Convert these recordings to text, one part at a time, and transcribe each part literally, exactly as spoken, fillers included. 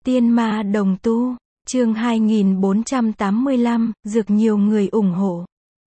Tiên ma đồng tu, chương hai nghìn bốn trăm tám mươi lăm, dược nhiều người ủng hộ.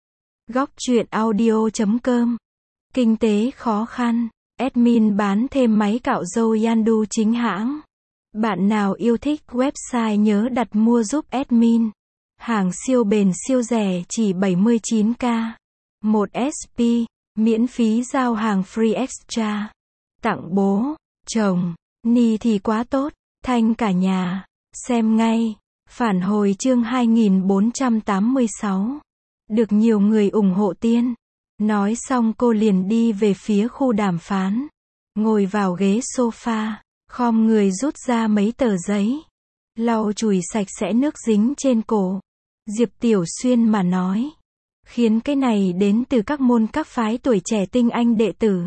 Góc truyện audio chấm com. Kinh tế khó khăn, admin bán thêm máy cạo râu Yandu chính hãng. Bạn nào yêu thích website nhớ đặt mua giúp admin. Hàng siêu bền siêu rẻ chỉ bảy mươi chín k. một ét pê, miễn phí giao hàng free extra. Tặng bố, chồng, ni thì quá tốt, thanh cả nhà. Xem ngay. Phản hồi chương hai nghìn bốn trăm tám mươi sáu. Được nhiều người ủng hộ tiên. Nói xong cô liền đi về phía khu đàm phán. Ngồi vào ghế sofa, khom người rút ra mấy tờ giấy. Lau chùi sạch sẽ nước dính trên cổ. Diệp Tiểu Xuyên mà nói. Khiến cái này đến từ các môn các phái tuổi trẻ tinh anh đệ tử.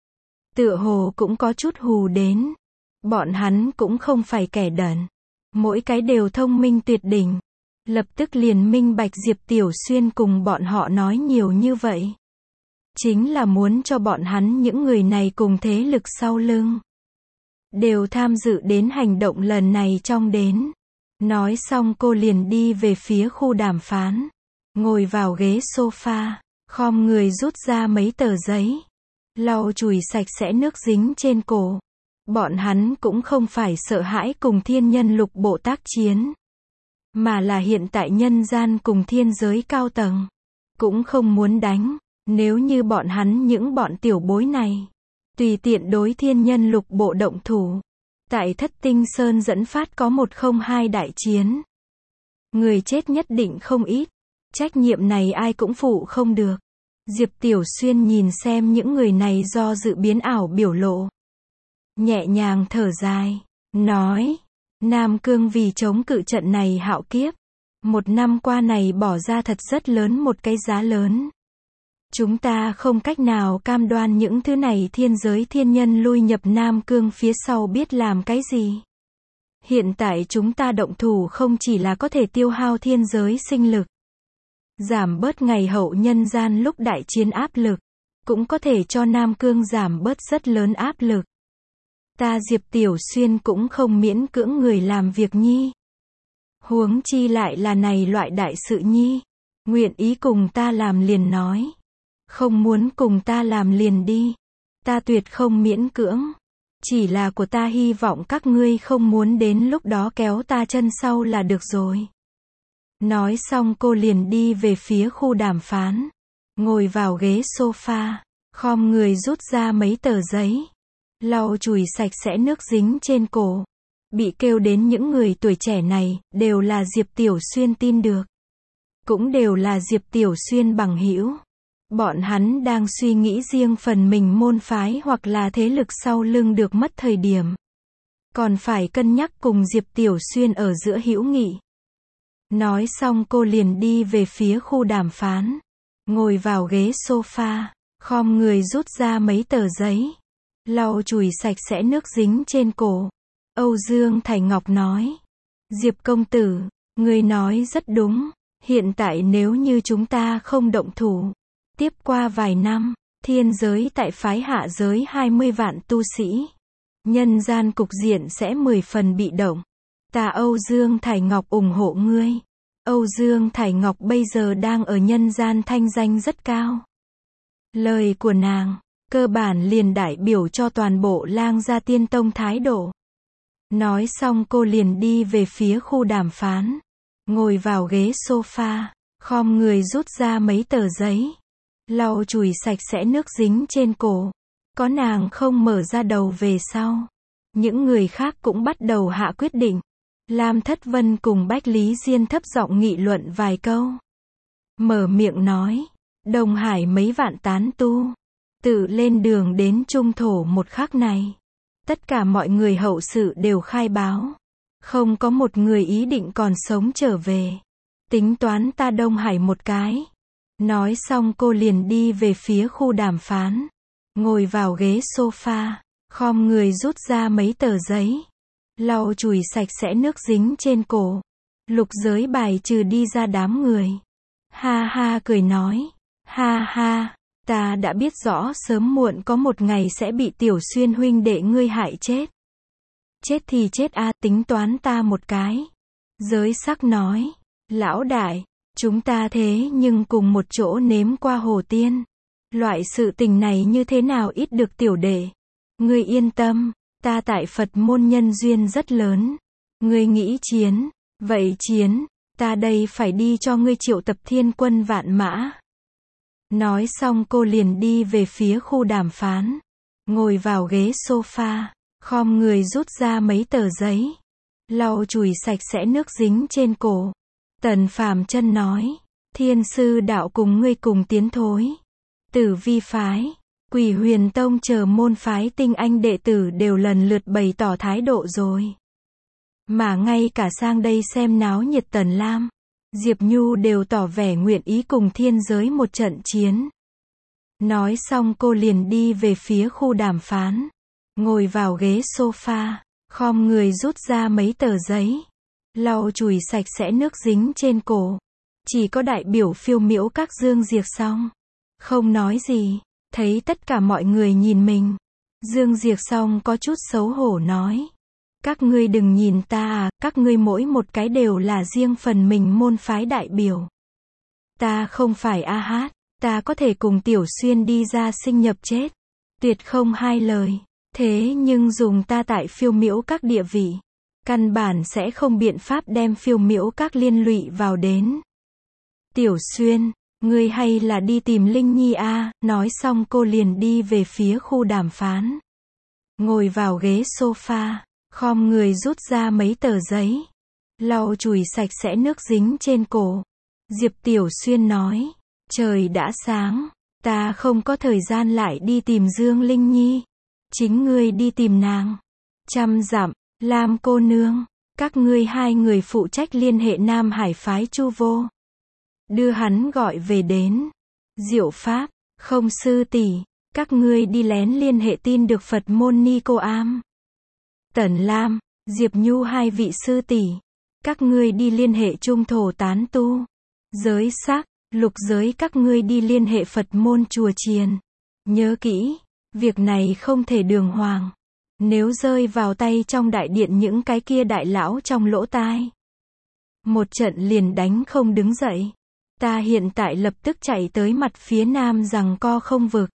Tựa hồ cũng có chút hù đến. Bọn hắn cũng không phải kẻ đần. Mỗi cái đều thông minh tuyệt đỉnh. Lập tức liền minh bạch Diệp Tiểu Xuyên cùng bọn họ nói nhiều như vậy. Chính là muốn cho bọn hắn những người này cùng thế lực sau lưng. Đều tham dự đến hành động lần này trong đến. Nói xong cô liền đi về phía khu đàm phán. Ngồi vào ghế sofa, khom người rút ra mấy tờ giấy. Lau chùi sạch sẽ nước dính trên cổ. Bọn hắn cũng không phải sợ hãi cùng thiên nhân lục bộ tác chiến. Mà là hiện tại nhân gian cùng thiên giới cao tầng. Cũng không muốn đánh. Nếu như bọn hắn những bọn tiểu bối này. Tùy tiện đối thiên nhân lục bộ động thủ. Tại Thất Tinh Sơn dẫn phát có một không hai đại chiến. Người chết nhất định không ít. Trách nhiệm này ai cũng phụ không được. Diệp Tiểu Xuyên nhìn xem những người này do dự biến ảo biểu lộ. Nhẹ nhàng thở dài. Nói. Nam Cương vì chống cự trận này hạo kiếp. Một năm qua này bỏ ra thật rất lớn một cái giá lớn. Chúng ta không cách nào cam đoan những thứ này thiên giới thiên nhân lui nhập Nam Cương phía sau biết làm cái gì. Hiện tại chúng ta động thủ không chỉ là có thể tiêu hao thiên giới sinh lực. Giảm bớt ngày hậu nhân gian lúc đại chiến áp lực. Cũng có thể cho Nam Cương giảm bớt rất lớn áp lực. Ta Diệp Tiểu Xuyên cũng không miễn cưỡng người làm việc nhi. Huống chi lại là này loại đại sự nhi. Nguyện ý cùng ta làm liền nói. Không muốn cùng ta làm liền đi. Ta tuyệt không miễn cưỡng. Chỉ là của ta hy vọng các ngươi không muốn đến lúc đó kéo ta chân sau là được rồi. Nói xong cô liền đi về phía khu đàm phán. Ngồi vào ghế sofa, khom người rút ra mấy tờ giấy. Lau chùi sạch sẽ nước dính trên cổ. Bị kêu đến những người tuổi trẻ này, đều là Diệp Tiểu Xuyên tin được. Cũng đều là Diệp Tiểu Xuyên bằng hữu. Bọn hắn đang suy nghĩ riêng phần mình môn phái hoặc là thế lực sau lưng được mất thời điểm. Còn phải cân nhắc cùng Diệp Tiểu Xuyên ở giữa hữu nghị. Nói xong cô liền đi về phía khu đàm phán. Ngồi vào ghế sofa, khom người rút ra mấy tờ giấy. Lau chùi sạch sẽ nước dính trên cổ. Âu Dương Thải Ngọc nói. Diệp công tử, người nói rất đúng. Hiện tại nếu như chúng ta không động thủ. Tiếp qua vài năm, thiên giới tại phái hạ giới hai mươi vạn tu sĩ. Nhân gian cục diện sẽ mười phần bị động. Ta Âu Dương Thải Ngọc ủng hộ ngươi. Âu Dương Thải Ngọc bây giờ đang ở nhân gian thanh danh rất cao. Lời của nàng, cơ bản liền đại biểu cho toàn bộ Lang Gia Tiên Tông thái độ. Nói xong cô liền đi về phía khu đàm phán. Ngồi vào ghế sofa, khom người rút ra mấy tờ giấy. Lau chùi sạch sẽ nước dính trên cổ. Có nàng không mở ra đầu về sau. Những người khác cũng bắt đầu hạ quyết định. Lam Thất Vân cùng Bách Lý Diên thấp giọng nghị luận vài câu. Mở miệng nói. Đông Hải mấy vạn tán tu. Tự lên đường đến trung thổ một khắc này. Tất cả mọi người hậu sự đều khai báo. Không có một người ý định còn sống trở về. Tính toán ta Đông Hải một cái. Nói xong cô liền đi về phía khu đàm phán. Ngồi vào ghế sofa, khom người rút ra mấy tờ giấy. Lau chùi sạch sẽ nước dính trên cổ. Lục giới bài trừ đi ra đám người. Ha ha cười nói. Ha ha, ta đã biết rõ sớm muộn có một ngày sẽ bị Tiểu Xuyên huynh đệ ngươi hại chết. Chết thì chết a, tính toán ta một cái. Giới sắc nói, lão đại, chúng ta thế nhưng cùng một chỗ nếm qua hồ tiên. Loại sự tình này như thế nào ít được tiểu đệ. Ngươi yên tâm, ta tại Phật môn nhân duyên rất lớn. Ngươi nghĩ chiến, vậy chiến, ta đây phải đi cho ngươi triệu tập thiên quân vạn mã. Nói xong cô liền đi về phía khu đàm phán. Ngồi vào ghế sofa, khom người rút ra mấy tờ giấy. Lau chùi sạch sẽ nước dính trên cổ. Tần Phàm Chân nói, Thiên sư đạo cùng ngươi cùng tiến thối. Tử Vi phái, Quỷ Huyền Tông chờ môn phái tinh anh đệ tử đều lần lượt bày tỏ thái độ rồi. Mà ngay cả sang đây xem náo nhiệt Tần Lam, Diệp Nhu đều tỏ vẻ nguyện ý cùng thiên giới một trận chiến. Nói xong cô liền đi về phía khu đàm phán. Ngồi vào ghế sofa, khom người rút ra mấy tờ giấy. Lau chùi sạch sẽ nước dính trên cổ. Chỉ có đại biểu phiêu miễu các Dương Diệc Song không nói gì, thấy tất cả mọi người nhìn mình. Dương Diệc Song có chút xấu hổ nói. Các ngươi đừng nhìn ta à, các ngươi mỗi một cái đều là riêng phần mình môn phái đại biểu. Ta không phải A Hát, ta có thể cùng Tiểu Xuyên đi ra sinh nhập chết. Tuyệt không hai lời. Thế nhưng dùng ta tại phiêu miễu các địa vị, căn bản sẽ không biện pháp đem phiêu miễu các liên lụy vào đến. Tiểu Xuyên, ngươi hay là đi tìm Linh Nhi a, nói xong cô liền đi về phía khu đàm phán. Ngồi vào ghế sofa, khom người rút ra mấy tờ giấy. Lau chùi sạch sẽ nước dính trên cổ. Diệp Tiểu Xuyên nói, trời đã sáng, ta không có thời gian lại đi tìm Dương Linh Nhi. Chính ngươi đi tìm nàng. Trăm dặm, Lam cô nương, các ngươi hai người phụ trách liên hệ Nam Hải phái Chu Vô. Đưa hắn gọi về đến. Diệu Pháp, không sư tỷ, các ngươi đi lén liên hệ tin được Phật môn Ni Cô Am. Tần Lam, Diệp Nhu hai vị sư tỷ, các ngươi đi liên hệ Trung Thổ Tán Tu. Giới sắc, Lục Giới các ngươi đi liên hệ Phật môn Chùa Chiền. Nhớ kỹ, việc này không thể đường hoàng. Nếu rơi vào tay trong đại điện những cái kia đại lão trong lỗ tai, một trận liền đánh không đứng dậy. Ta hiện tại lập tức chạy tới mặt phía nam giằng co không vực.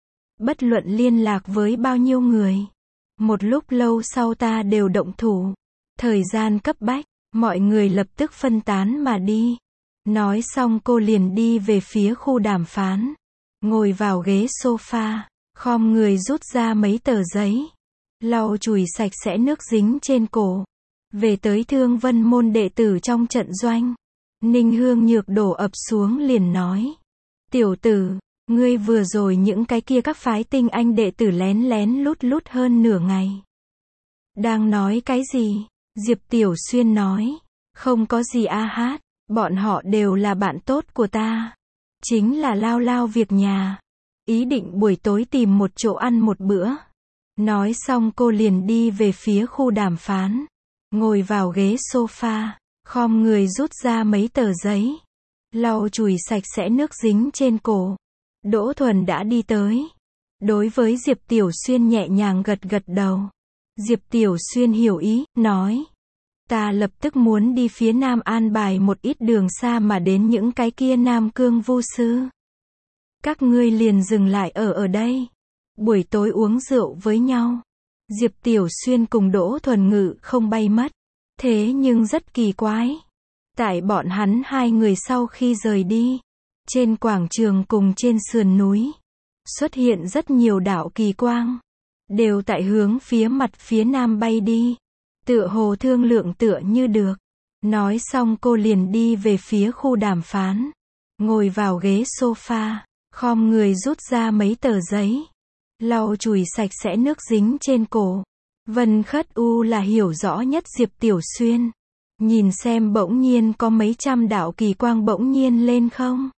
Bất luận liên lạc với bao nhiêu người. Một lúc lâu sau ta đều động thủ. Thời gian cấp bách, mọi người lập tức phân tán mà đi. Nói xong cô liền đi về phía khu đàm phán. Ngồi vào ghế sofa, khom người rút ra mấy tờ giấy. Lau chùi sạch sẽ nước dính trên cổ. Về tới Thương Vân môn đệ tử trong trận doanh. Ninh Hương Nhược đổ ập xuống liền nói. Tiểu tử, ngươi vừa rồi những cái kia các phái tinh anh đệ tử lén lén lút lút hơn nửa ngày. Đang nói cái gì? Diệp Tiểu Xuyên nói. Không có gì A Hát, bọn họ đều là bạn tốt của ta. Chính là lao lao việc nhà. Ý định buổi tối tìm một chỗ ăn một bữa. Nói xong cô liền đi về phía khu đàm phán. Ngồi vào ghế sofa, khom người rút ra mấy tờ giấy. Lau chùi sạch sẽ nước dính trên cổ. Đỗ Thuần đã đi tới. Đối với Diệp Tiểu Xuyên nhẹ nhàng gật gật đầu. Diệp Tiểu Xuyên hiểu ý, nói. Ta lập tức muốn đi phía Nam an bài một ít đường xa mà đến những cái kia Nam Cương vu sư. Các ngươi liền dừng lại ở ở đây. Buổi tối uống rượu với nhau. Diệp Tiểu Xuyên cùng Đỗ Thuần Ngự không bay mất. Thế nhưng rất kỳ quái. Tại bọn hắn hai người sau khi rời đi, trên quảng trường cùng trên sườn núi, xuất hiện rất nhiều đạo kỳ quang. Đều tại hướng phía mặt phía nam bay đi. Tựa hồ thương lượng tựa như được. Nói xong cô liền đi về phía khu đàm phán. Ngồi vào ghế sofa, khom người rút ra mấy tờ giấy. Lau chùi sạch sẽ nước dính trên cổ. Vân Khất U là hiểu rõ nhất Diệp Tiểu Xuyên. Nhìn xem bỗng nhiên có mấy trăm đạo kỳ quang bỗng nhiên lên không?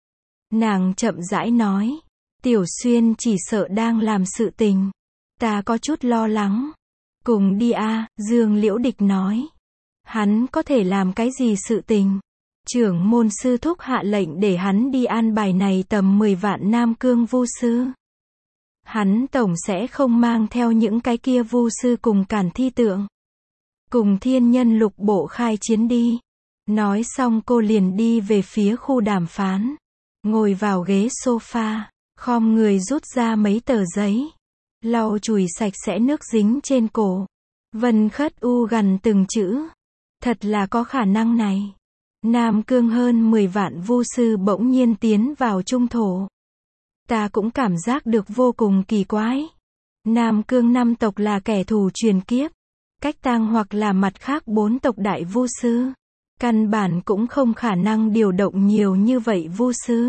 Nàng chậm rãi nói. Tiểu Xuyên chỉ sợ đang làm sự tình. Ta có chút lo lắng. Cùng đi a, Dương Liễu Địch nói. Hắn có thể làm cái gì sự tình? Trưởng môn sư thúc hạ lệnh để hắn đi an bài này tầm mười vạn Nam Cương vu sư. Hắn tổng sẽ không mang theo những cái kia vu sư cùng cản thi tượng. Cùng thiên nhân lục bộ khai chiến đi. Nói xong cô liền đi về phía khu đàm phán. Ngồi vào ghế sofa, khom người rút ra mấy tờ giấy. Lau chùi sạch sẽ nước dính trên cổ. Vân Khất U gần từng chữ. Thật là có khả năng này. Nam Cương hơn mười vạn vu sư bỗng nhiên tiến vào trung thổ. Ta cũng cảm giác được vô cùng kỳ quái. Nam Cương năm tộc là kẻ thù truyền kiếp. Cách Tang hoặc là mặt khác bốn tộc đại vu sư. Căn bản cũng không khả năng điều động nhiều như vậy vu sư.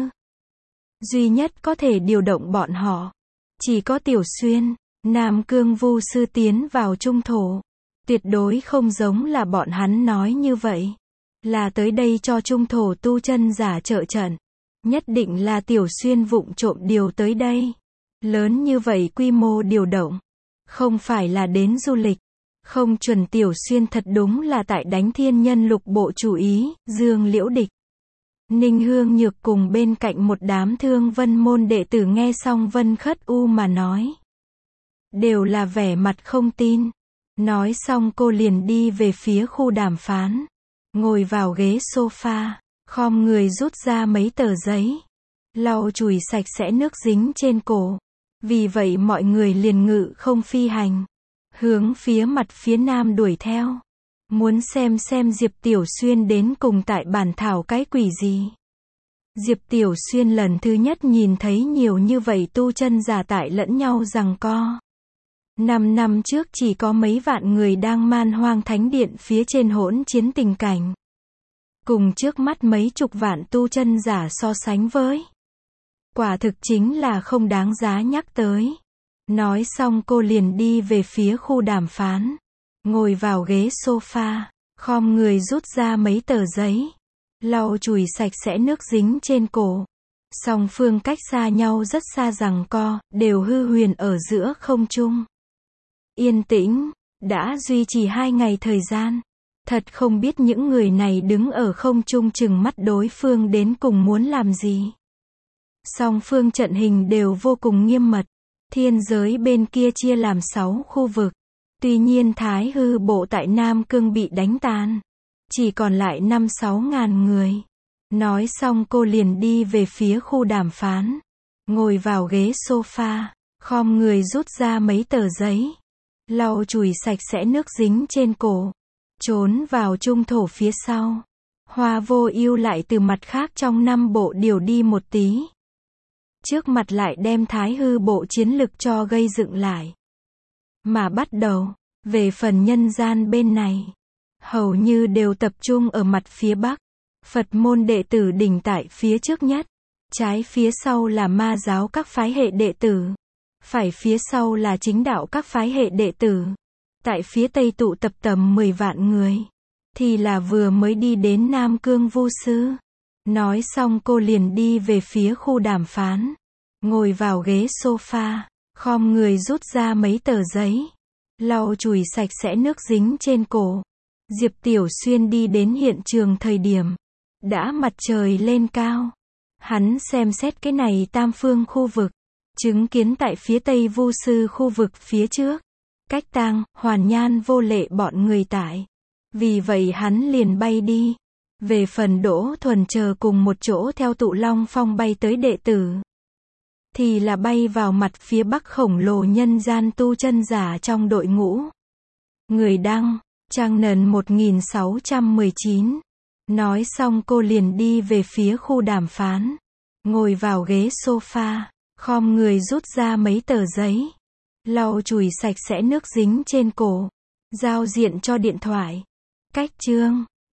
Duy nhất có thể điều động bọn họ. Chỉ có Tiểu Xuyên. Nam Cương vu sư tiến vào trung thổ. Tuyệt đối không giống là bọn hắn nói như vậy. Là tới đây cho trung thổ tu chân giả trợ trận. Nhất định là Tiểu Xuyên vụng trộm điều tới đây. Lớn như vậy quy mô điều động. Không phải là đến du lịch. Không chuẩn Tiểu Xuyên thật đúng là tại đánh thiên nhân lục bộ chủ ý, Dương Liễu Địch. Ninh Hương Nhược cùng bên cạnh một đám Thương Vân môn đệ tử nghe xong Vân Khất U mà nói. Đều là vẻ mặt không tin. Nói xong cô liền đi về phía khu đàm phán. Ngồi vào ghế sofa, khom người rút ra mấy tờ giấy. Lau chùi sạch sẽ nước dính trên cổ. Vì vậy mọi người liền ngự không phi hành. Hướng phía mặt phía nam đuổi theo. Muốn xem xem Diệp Tiểu Xuyên đến cùng tại bản thảo cái quỷ gì. Diệp Tiểu Xuyên lần thứ nhất nhìn thấy nhiều như vậy tu chân giả tại lẫn nhau giằng co. Năm năm trước chỉ có mấy vạn người đang Man Hoang Thánh Điện phía trên hỗn chiến tình cảnh. Cùng trước mắt mấy chục vạn tu chân giả so sánh với. Quả thực chính là không đáng giá nhắc tới. Nói xong cô liền đi về phía khu đàm phán. Ngồi vào ghế sofa, khom người rút ra mấy tờ giấy. Lau chùi sạch sẽ nước dính trên cổ. Song phương cách xa nhau rất xa giằng co, đều hư huyền ở giữa không trung. Yên tĩnh, đã duy trì hai ngày thời gian. Thật không biết những người này đứng ở không trung chừng mắt đối phương đến cùng muốn làm gì. Song phương trận hình đều vô cùng nghiêm mật. Thiên giới bên kia chia làm sáu khu vực. Tuy nhiên Thái Hư bộ tại Nam Cương bị đánh tan. Chỉ còn lại năm sáu ngàn người. Nói xong cô liền đi về phía khu đàm phán. Ngồi vào ghế sofa, khom người rút ra mấy tờ giấy. Lau chùi sạch sẽ nước dính trên cổ. Trốn vào trung thổ phía sau. Hoa Vô Ưu lại từ mặt khác trong năm bộ điều đi một tí. Trước mặt lại đem Thái Hư bộ chiến lực cho gây dựng lại. Mà bắt đầu, về phần nhân gian bên này, hầu như đều tập trung ở mặt phía bắc. Phật môn đệ tử đỉnh tại phía trước nhất. Trái phía sau là ma giáo các phái hệ đệ tử. Phải phía sau là chính đạo các phái hệ đệ tử. Tại phía tây tụ tập tầm mười vạn người. Thì là vừa mới đi đến Nam Cương vu sư. Nói xong cô liền đi về phía khu đàm phán. Ngồi vào ghế sofa, khom người rút ra mấy tờ giấy. Lau chùi sạch sẽ nước dính trên cổ. Diệp Tiểu Xuyên đi đến hiện trường thời điểm. Đã mặt trời lên cao. Hắn xem xét cái này tam phương khu vực. Chứng kiến tại phía tây vu sư khu vực phía trước. Cách Tang, Hoàn Nhan Vô Lệ bọn người tại. Vì vậy hắn liền bay đi. Về phần Đỗ Thuần chờ cùng một chỗ theo Tụ Long Phong bay tới đệ tử. Thì là bay vào mặt phía bắc khổng lồ nhân gian tu chân giả trong đội ngũ. Người đăng, Trang Nần một nghìn sáu trăm mười chín. Nói xong cô liền đi về phía khu đàm phán. Ngồi vào ghế sofa, khom người rút ra mấy tờ giấy. Lau chùi sạch sẽ nước dính trên cổ. Giao diện cho điện thoại. Cách chương